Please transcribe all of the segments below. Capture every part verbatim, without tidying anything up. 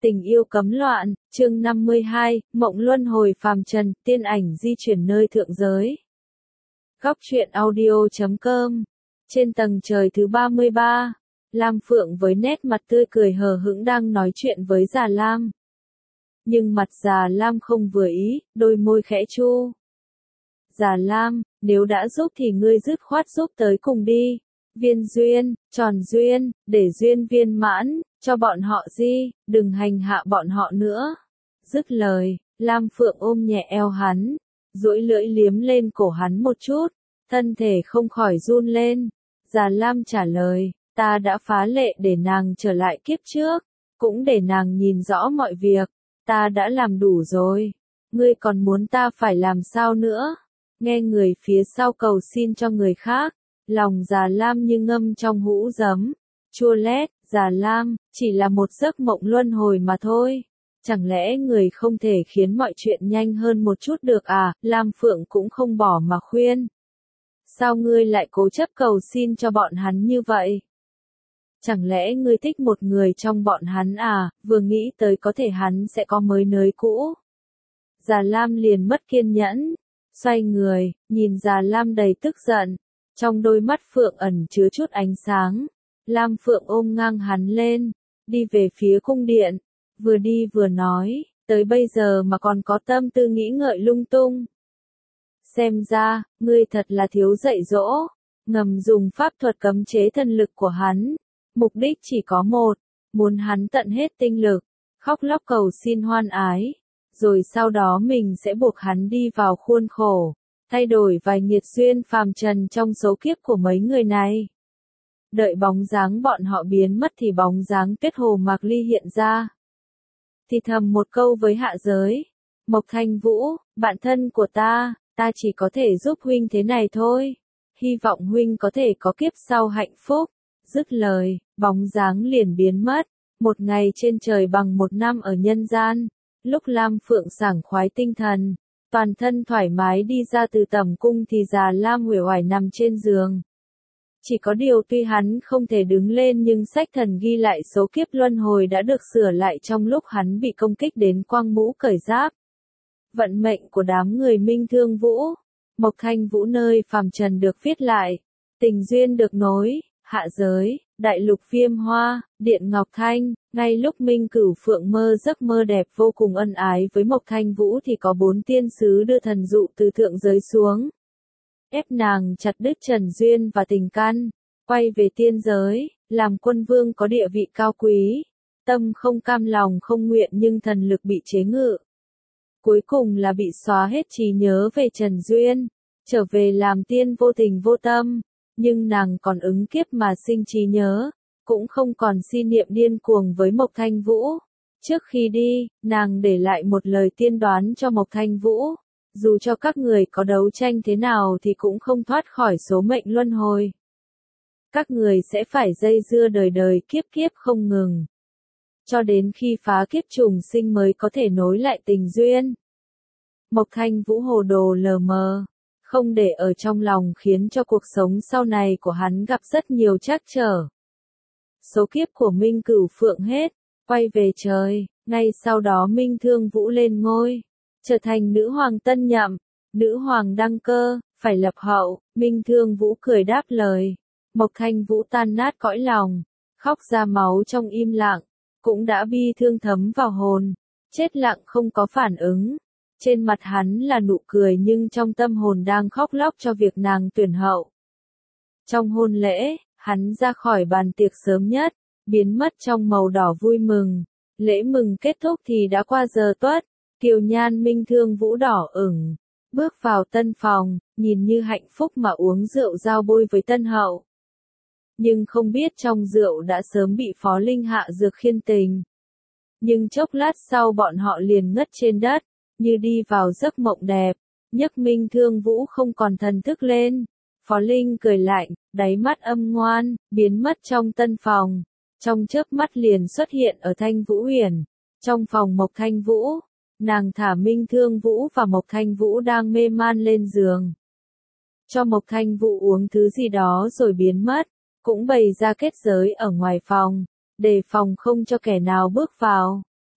Tình yêu cấm loạn, chương năm mươi hai, mộng luân hồi phàm trần, tiên ảnh di chuyển nơi thượng giới. Góc truyện audio chấm com. Trên tầng trời thứ ba mươi ba, Lam Phượng với nét mặt tươi cười hờ hững đang nói chuyện với Già Lam. Nhưng mặt Già Lam không vừa ý, đôi môi khẽ chu. Già Lam, nếu đã giúp thì ngươi dứt khoát giúp tới cùng đi. Viên duyên, tròn duyên, để duyên viên mãn, cho bọn họ di, đừng hành hạ bọn họ nữa. Dứt lời, Lam Phượng ôm nhẹ eo hắn, duỗi lưỡi liếm lên cổ hắn một chút, thân thể không khỏi run lên. Già Lam trả lời, ta đã phá lệ để nàng trở lại kiếp trước, cũng để nàng nhìn rõ mọi việc, ta đã làm đủ rồi, ngươi còn muốn ta phải làm sao nữa? Nghe người phía sau cầu xin cho người khác, lòng Già Lam như ngâm trong hũ giấm, chua lét. Già Lam, chỉ là một giấc mộng luân hồi mà thôi. Chẳng lẽ người không thể khiến mọi chuyện nhanh hơn một chút được à? Lam Phượng cũng không bỏ mà khuyên. Sao ngươi lại cố chấp cầu xin cho bọn hắn như vậy? Chẳng lẽ ngươi thích một người trong bọn hắn à? Vừa nghĩ tới có thể hắn sẽ có mới nới cũ. Già Lam liền mất kiên nhẫn, xoay người, nhìn Già Lam đầy tức giận, trong đôi mắt Phượng ẩn chứa chút ánh sáng. Lam Phượng ôm ngang hắn lên, đi về phía cung điện, vừa đi vừa nói, tới bây giờ mà còn có tâm tư nghĩ ngợi lung tung. Xem ra, ngươi thật là thiếu dạy dỗ, ngầm dùng pháp thuật cấm chế thân lực của hắn, mục đích chỉ có một, muốn hắn tận hết tinh lực, khóc lóc cầu xin hoan ái, rồi sau đó mình sẽ buộc hắn đi vào khuôn khổ, thay đổi vài nghiệt duyên phàm trần trong số kiếp của mấy người này. Đợi bóng dáng bọn họ biến mất thì bóng dáng Tuyết Hồ Mạc Ly hiện ra. Thì thầm một câu với hạ giới. Mộc Thanh Vũ, bạn thân của ta, ta chỉ có thể giúp huynh thế này thôi. Hy vọng huynh có thể có kiếp sau hạnh phúc. Dứt lời, bóng dáng liền biến mất. Một ngày trên trời bằng một năm ở nhân gian. Lúc Lam Phượng sảng khoái tinh thần, toàn thân thoải mái đi ra từ tẩm cung thì Già Lam uể oải nằm trên giường. Chỉ có điều tuy hắn không thể đứng lên nhưng sách thần ghi lại số kiếp luân hồi đã được sửa lại trong lúc hắn bị công kích đến quang mũ cởi giáp. Vận mệnh của đám người Minh Thương Vũ, Mộc Thanh Vũ nơi phàm trần được viết lại, tình duyên được nối, hạ giới, đại lục Viêm Hoa, Điện Ngọc Thanh, ngay lúc Minh Cửu Phượng mơ giấc mơ đẹp vô cùng ân ái với Mộc Thanh Vũ thì có bốn tiên sứ đưa thần dụ từ thượng giới xuống. Ép nàng chặt đứt trần duyên và tình căn, quay về tiên giới, làm quân vương có địa vị cao quý, tâm không cam lòng không nguyện nhưng thần lực bị chế ngự. Cuối cùng là bị xóa hết trí nhớ về trần duyên, trở về làm tiên vô tình vô tâm, nhưng nàng còn ứng kiếp mà sinh trí nhớ, cũng không còn si niệm điên cuồng với Mộc Thanh Vũ. Trước khi đi, nàng để lại một lời tiên đoán cho Mộc Thanh Vũ. Dù cho các người có đấu tranh thế nào thì cũng không thoát khỏi số mệnh luân hồi. Các người sẽ phải dây dưa đời đời kiếp kiếp không ngừng. Cho đến khi phá kiếp trùng sinh mới có thể nối lại tình duyên. Mộc Thanh Vũ hồ đồ lờ mờ, không để ở trong lòng khiến cho cuộc sống sau này của hắn gặp rất nhiều trắc trở. Số kiếp của Minh Cửu Phượng hết, quay về trời, ngay sau đó Minh Thương Vũ lên ngôi. Trở thành nữ hoàng tân nhậm, nữ hoàng đăng cơ, phải lập hậu. Minh Thương Vũ cười đáp lời. Mộc Thanh Vũ tan nát cõi lòng, khóc ra máu trong im lặng, cũng đã bi thương thấm vào hồn, chết lặng không có phản ứng. Trên mặt hắn là nụ cười nhưng trong tâm hồn đang khóc lóc cho việc nàng tuyển hậu. Trong hôn lễ, hắn ra khỏi bàn tiệc sớm nhất, biến mất trong màu đỏ vui mừng. Lễ mừng kết thúc thì đã qua giờ tuất. Kiều nhan Minh Thương Vũ đỏ ửng, bước vào tân phòng, nhìn như hạnh phúc mà uống rượu giao bôi với tân hậu. Nhưng không biết trong rượu đã sớm bị Phó Linh hạ dược khiên tình. Nhưng chốc lát sau bọn họ liền ngất trên đất, như đi vào giấc mộng đẹp, nhấc Minh Thương Vũ không còn thần thức lên. Phó Linh cười lạnh, đáy mắt âm ngoan, biến mất trong tân phòng, trong chớp mắt liền xuất hiện ở Thanh Vũ Huyền, trong phòng Mộc Thanh Vũ. Nàng thả Minh Thương Vũ và Mộc Thanh Vũ đang mê man lên giường. Cho Mộc Thanh Vũ uống thứ gì đó rồi biến mất, cũng bày ra kết giới ở ngoài phòng, đề phòng không cho kẻ nào bước vào.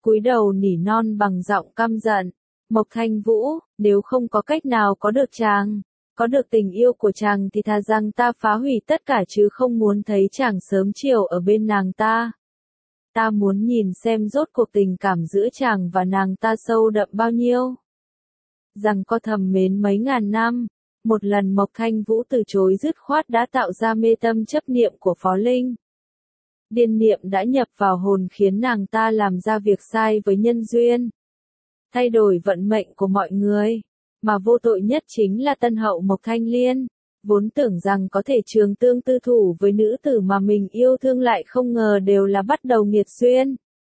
cúi đầu nỉ non bằng giọng căm giận. Mộc Thanh Vũ, nếu không có cách nào có được chàng, có được tình yêu của chàng thì thà rằng ta phá hủy tất cả chứ không muốn thấy chàng sớm chiều ở bên nàng ta. Ta muốn nhìn xem rốt cuộc tình cảm giữa chàng và nàng ta sâu đậm bao nhiêu. Rằng có thầm mến mấy ngàn năm, một lần Mộc Thanh Vũ từ chối dứt khoát đã tạo ra mê tâm chấp niệm của Phó Linh. Điên niệm đã nhập vào hồn khiến nàng ta làm ra việc sai với nhân duyên. Thay đổi vận mệnh của mọi người, mà vô tội nhất chính là tân hậu Mộc Thanh Liên, vốn tưởng rằng có thể trường tương tư thủ với nữ tử mà mình yêu thương lại không ngờ đều là bắt đầu nghiệt duyên.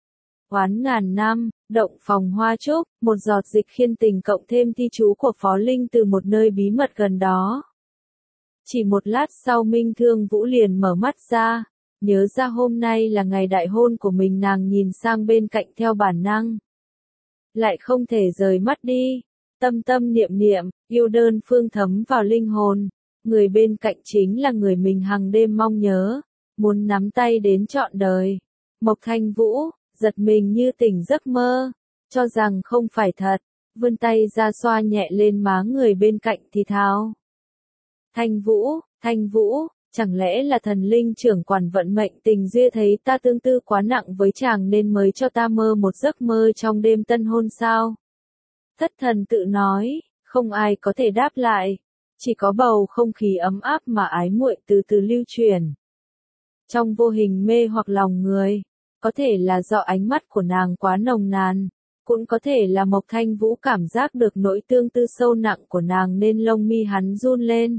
Oán ngàn năm, động phòng hoa trúc, một giọt dịch khiên tình cộng thêm thi chú của Phó Linh từ một nơi bí mật gần đó. Chỉ một lát sau Minh Thương Vũ liền mở mắt ra, nhớ ra hôm nay là ngày đại hôn của mình, nàng nhìn sang bên cạnh theo bản năng. Lại không thể rời mắt đi, tâm tâm niệm niệm, yêu đơn phương thấm vào linh hồn, người bên cạnh chính là người mình hàng đêm mong nhớ, muốn nắm tay đến trọn đời. Mộc Thanh Vũ, giật mình như tỉnh giấc mơ, cho rằng không phải thật, vươn tay ra xoa nhẹ lên má người bên cạnh thì thào. Thanh Vũ, Thanh Vũ, chẳng lẽ là thần linh trưởng quản vận mệnh tình duyên thấy ta tương tư quá nặng với chàng nên mới cho ta mơ một giấc mơ trong đêm tân hôn sao? Thất thần tự nói, không ai có thể đáp lại, chỉ có bầu không khí ấm áp mà ái muội từ từ lưu truyền. Trong vô hình mê hoặc lòng người, có thể là do ánh mắt của nàng quá nồng nàn, cũng có thể là Mộc Thanh Vũ cảm giác được nỗi tương tư sâu nặng của nàng nên lông mi hắn run lên.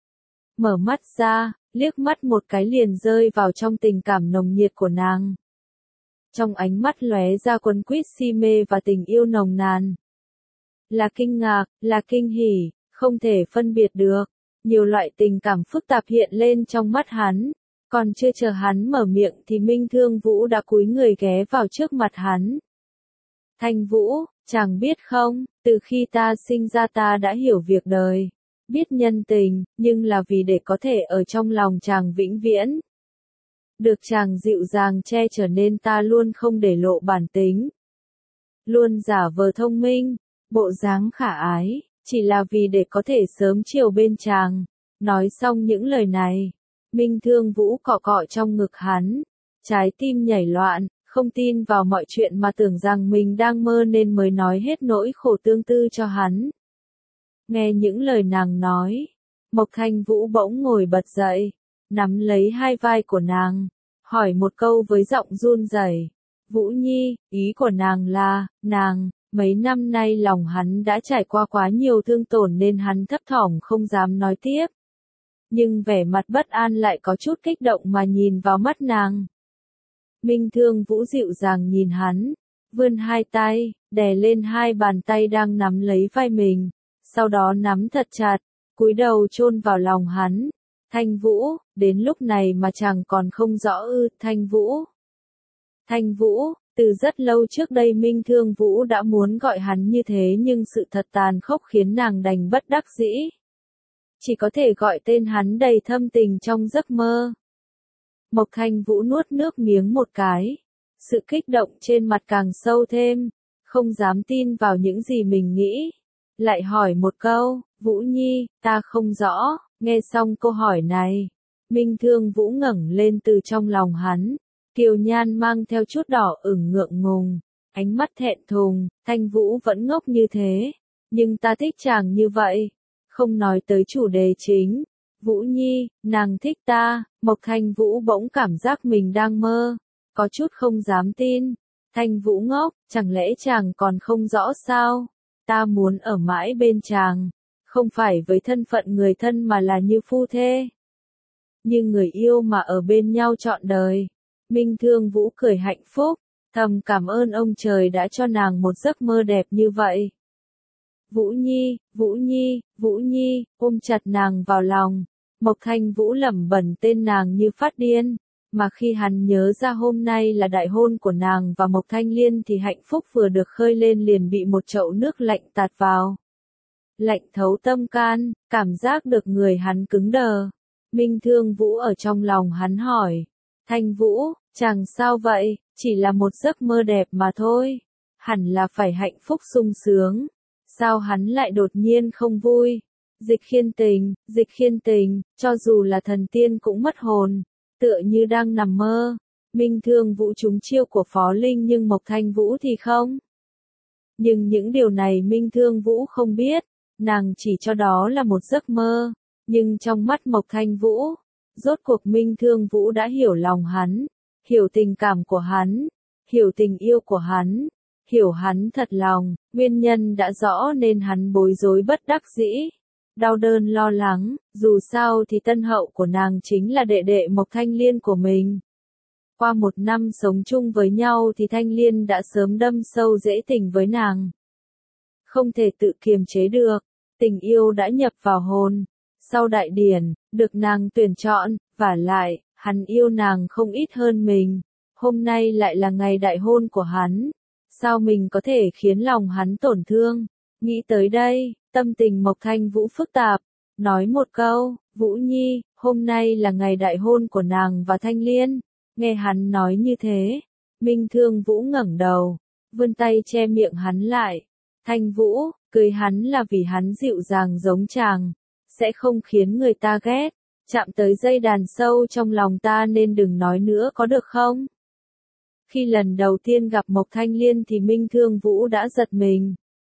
Mở mắt ra, liếc mắt một cái liền rơi vào trong tình cảm nồng nhiệt của nàng. Trong ánh mắt lóe ra quấn quýt si mê và tình yêu nồng nàn. Là kinh ngạc, là kinh hỉ, không thể phân biệt được. Nhiều loại tình cảm phức tạp hiện lên trong mắt hắn. Còn chưa chờ hắn mở miệng thì Minh Thương Vũ đã cúi người ghé vào trước mặt hắn. Thanh Vũ, chàng biết không, từ khi ta sinh ra ta đã hiểu việc đời. Biết nhân tình, nhưng là vì để có thể ở trong lòng chàng vĩnh viễn. Được chàng dịu dàng che chở nên ta luôn không để lộ bản tính. Luôn giả vờ thông minh, bộ dáng khả ái, chỉ là vì để có thể sớm chiều bên chàng. Nói xong những lời này, Minh Thương Vũ cọ cọ trong ngực hắn, trái tim nhảy loạn, không tin vào mọi chuyện mà tưởng rằng mình đang mơ nên mới nói hết nỗi khổ tương tư cho hắn. Nghe những lời nàng nói, Mộc Thanh Vũ bỗng ngồi bật dậy, nắm lấy hai vai của nàng, hỏi một câu với giọng run rẩy. Vũ Nhi, ý của nàng là, nàng, mấy năm nay lòng hắn đã trải qua quá nhiều thương tổn nên hắn thấp thỏm không dám nói tiếp. Nhưng vẻ mặt bất an lại có chút kích động mà nhìn vào mắt nàng. Minh Thương Vũ dịu dàng nhìn hắn, vươn hai tay, đè lên hai bàn tay đang nắm lấy vai mình. Sau đó nắm thật chặt, cúi đầu chôn vào lòng hắn. Thanh Vũ, đến lúc này mà chàng còn không rõ ư, Thanh Vũ. Thanh Vũ, từ rất lâu trước đây Minh Thương Vũ đã muốn gọi hắn như thế nhưng sự thật tàn khốc khiến nàng đành bất đắc dĩ. Chỉ có thể gọi tên hắn đầy thâm tình trong giấc mơ. Mộc Thanh Vũ nuốt nước miếng một cái. Sự kích động trên mặt càng sâu thêm, không dám tin vào những gì mình nghĩ. Lại hỏi một câu, Vũ Nhi, ta không rõ, nghe xong câu hỏi này. Minh Thương Vũ ngẩng lên từ trong lòng hắn, kiều nhan mang theo chút đỏ ửng ngượng ngùng, ánh mắt thẹn thùng, Thanh Vũ vẫn ngốc như thế, nhưng ta thích chàng như vậy. Không nói tới chủ đề chính, Vũ Nhi, nàng thích ta, Mộc Thanh Vũ bỗng cảm giác mình đang mơ, có chút không dám tin. Thanh Vũ ngốc, chẳng lẽ chàng còn không rõ sao? Ta muốn ở mãi bên chàng, không phải với thân phận người thân mà là như phu thê. Như người yêu mà ở bên nhau trọn đời. Minh Thương Vũ cười hạnh phúc, thầm cảm ơn ông trời đã cho nàng một giấc mơ đẹp như vậy. Vũ Nhi, Vũ Nhi, Vũ Nhi, ôm chặt nàng vào lòng. Mộc Thanh Vũ lẩm bẩm tên nàng như phát điên. Mà khi hắn nhớ ra hôm nay là đại hôn của nàng và Mộc Thanh Liên thì hạnh phúc vừa được khơi lên liền bị một chậu nước lạnh tạt vào. Lạnh thấu tâm can, cảm giác được người hắn cứng đờ. Minh Thương Vũ ở trong lòng hắn hỏi. Thanh Vũ, chàng sao vậy? Chỉ là một giấc mơ đẹp mà thôi. Hẳn là phải hạnh phúc sung sướng. Sao hắn lại đột nhiên không vui? Dịch Khiên Tình, Dịch Khiên Tình, cho dù là thần tiên cũng mất hồn, tựa như đang nằm mơ. Minh Thương Vũ trúng chiêu của Phó Linh nhưng Mộc Thanh Vũ thì không. Nhưng những điều này Minh Thương Vũ không biết, nàng chỉ cho đó là một giấc mơ. Nhưng trong mắt Mộc Thanh Vũ, rốt cuộc Minh Thương Vũ đã hiểu lòng hắn, hiểu tình cảm của hắn, hiểu tình yêu của hắn, hiểu hắn thật lòng, nguyên nhân đã rõ nên hắn bối rối bất đắc dĩ, đau đớn lo lắng, dù sao thì tân hậu của nàng chính là đệ đệ Mộc Thanh Liên của mình. Qua một năm sống chung với nhau thì Thanh Liên đã sớm đâm sâu rễ tình với nàng. Không thể tự kiềm chế được, tình yêu đã nhập vào hồn. Sau đại điển, được nàng tuyển chọn, vả lại, hắn yêu nàng không ít hơn mình. Hôm nay lại là ngày đại hôn của hắn. Sao mình có thể khiến lòng hắn tổn thương? Nghĩ tới đây, tâm tình Mộc Thanh Vũ phức tạp. Nói một câu, Vũ Nhi, hôm nay là ngày đại hôn của nàng và Thanh Liên. Nghe hắn nói như thế, Minh Thương Vũ ngẩng đầu, vươn tay che miệng hắn lại. Thanh Vũ, cưới hắn là vì hắn dịu dàng giống chàng, sẽ không khiến người ta ghét, chạm tới dây đàn sâu trong lòng ta nên đừng nói nữa có được không? Khi lần đầu tiên gặp Mộc Thanh Liên thì Minh Thương Vũ đã giật mình.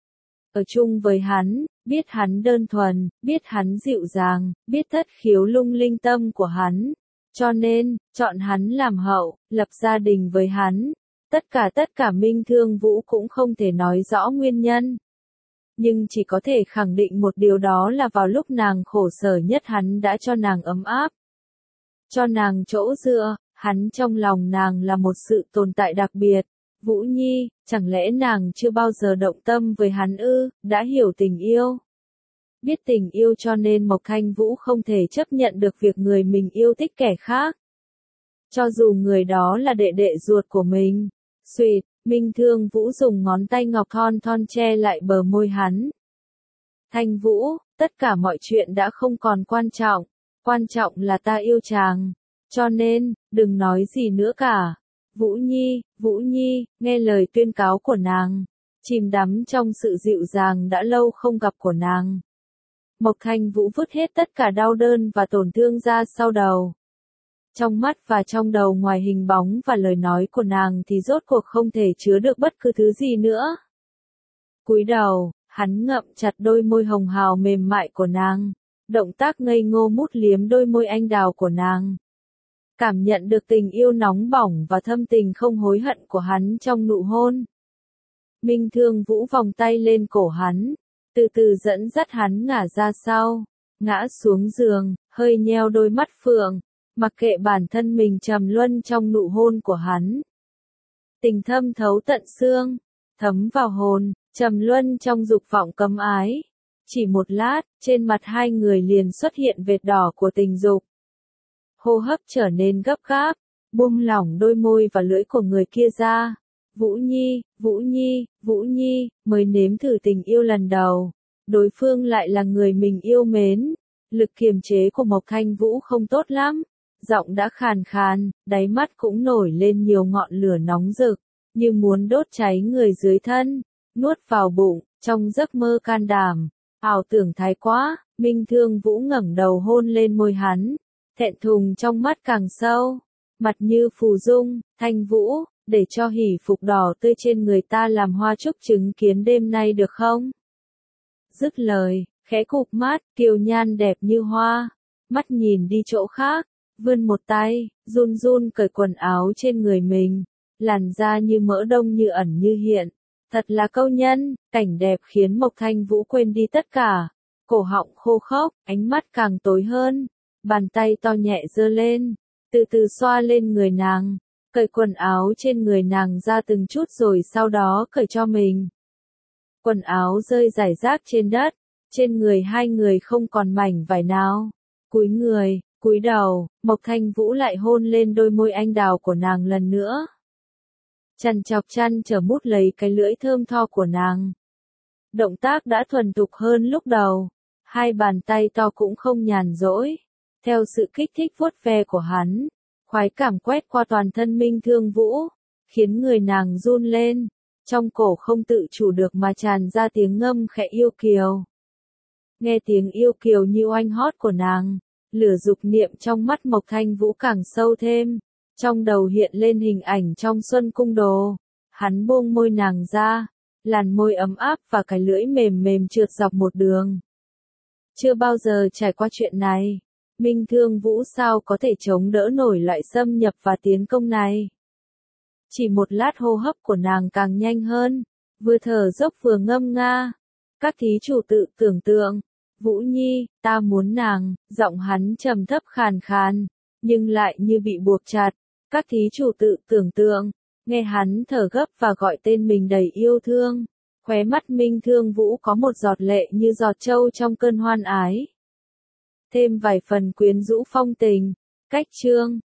Ở chung với hắn, biết hắn đơn thuần, biết hắn dịu dàng, biết thất khiếu lung linh tâm của hắn. Cho nên, chọn hắn làm hậu, lập gia đình với hắn. Tất cả tất cả Minh Thương Vũ cũng không thể nói rõ nguyên nhân. Nhưng chỉ có thể khẳng định một điều đó là vào lúc nàng khổ sở nhất hắn đã cho nàng ấm áp. Cho nàng chỗ dựa, hắn trong lòng nàng là một sự tồn tại đặc biệt. Vũ Nhi, chẳng lẽ nàng chưa bao giờ động tâm với hắn ư, đã hiểu tình yêu? Biết tình yêu cho nên Mộc Thanh Vũ không thể chấp nhận được việc người mình yêu thích kẻ khác. Cho dù người đó là đệ đệ ruột của mình. Xuyệt, Minh Thương Vũ dùng ngón tay ngọc thon thon che lại bờ môi hắn. Thanh Vũ, tất cả mọi chuyện đã không còn quan trọng. Quan trọng là ta yêu chàng. Cho nên, đừng nói gì nữa cả. Vũ Nhi, Vũ Nhi, nghe lời tuyên cáo của nàng. Chìm đắm trong sự dịu dàng đã lâu không gặp của nàng. Mộc Thanh Vũ vứt hết tất cả đau đớn và tổn thương ra sau đầu. Trong mắt và trong đầu ngoài hình bóng và lời nói của nàng thì rốt cuộc không thể chứa được bất cứ thứ gì nữa. Cúi đầu, hắn ngậm chặt đôi môi hồng hào mềm mại của nàng, động tác ngây ngô mút liếm đôi môi anh đào của nàng. Cảm nhận được tình yêu nóng bỏng và thâm tình không hối hận của hắn trong nụ hôn. Minh Thương Vũ vòng tay lên cổ hắn, từ từ dẫn dắt hắn ngả ra sau, ngã xuống giường, hơi nheo đôi mắt phượng, mặc kệ bản thân mình trầm luân trong nụ hôn của hắn. Tình thâm thấu tận xương, thấm vào hồn, trầm luân trong dục vọng cấm ái. Chỉ một lát, trên mặt hai người liền xuất hiện vệt đỏ của tình dục. Hô hấp trở nên gấp gáp, buông lỏng đôi môi và lưỡi của người kia ra. Vũ Nhi, Vũ Nhi, Vũ Nhi, mới nếm thử tình yêu lần đầu. Đối phương lại là người mình yêu mến. Lực kiềm chế của Mộc Thanh Vũ không tốt lắm. Giọng đã khàn khàn, đáy mắt cũng nổi lên nhiều ngọn lửa nóng rực, như muốn đốt cháy người dưới thân. Nuốt vào bụng, trong giấc mơ can đảm, ảo tưởng thái quá, Minh Thương Vũ ngẩng đầu hôn lên môi hắn. Thẹn thùng trong mắt càng sâu, mặt như phù dung. Thanh Vũ, để cho hỷ phục đỏ tươi trên người ta làm hoa chúc chứng kiến đêm nay được không? Dứt lời, khẽ cụp mắt, kiều nhan đẹp như hoa, mắt nhìn đi chỗ khác, vươn một tay, run run cởi quần áo trên người mình, làn da như mỡ đông như ẩn như hiện, thật là câu nhân, cảnh đẹp khiến Mộc Thanh Vũ quên đi tất cả, cổ họng khô khốc, ánh mắt càng tối hơn, bàn tay to nhẹ giơ lên, từ từ xoa lên người nàng, cởi quần áo trên người nàng ra từng chút rồi sau đó cởi cho mình. Quần áo rơi rải rác trên đất, trên người hai người không còn mảnh vải nào. Cúi người, cúi đầu, Mộc Thanh Vũ lại hôn lên đôi môi anh đào của nàng lần nữa. Chằn chọc chăn trở mút lấy cái lưỡi thơm tho của nàng. Động tác đã thuần thục hơn lúc đầu, hai bàn tay to cũng không nhàn rỗi. Theo sự kích thích vuốt ve của hắn, khoái cảm quét qua toàn thân Minh Thương Vũ, khiến người nàng run lên, trong cổ không tự chủ được mà tràn ra tiếng ngâm khẽ yêu kiều. Nghe tiếng yêu kiều như oanh hót của nàng, lửa dục niệm trong mắt Mộc Thanh Vũ càng sâu thêm, trong đầu hiện lên hình ảnh trong Xuân Cung Đồ, hắn buông môi nàng ra, làn môi ấm áp và cái lưỡi mềm mềm trượt dọc một đường. Chưa bao giờ trải qua chuyện này, Minh Thương Vũ sao có thể chống đỡ nổi loại xâm nhập và tiến công này. Chỉ một lát hô hấp của nàng càng nhanh hơn, vừa thở dốc vừa ngâm nga. Các thí chủ tự tưởng tượng, Vũ Nhi, ta muốn nàng, giọng hắn trầm thấp khàn khàn, nhưng lại như bị buộc chặt. Các thí chủ tự tưởng tượng, nghe hắn thở gấp và gọi tên mình đầy yêu thương. Khóe mắt Minh Thương Vũ có một giọt lệ như giọt trâu trong cơn hoan ái. Thêm vài phần quyến rũ phong tình. Cách chương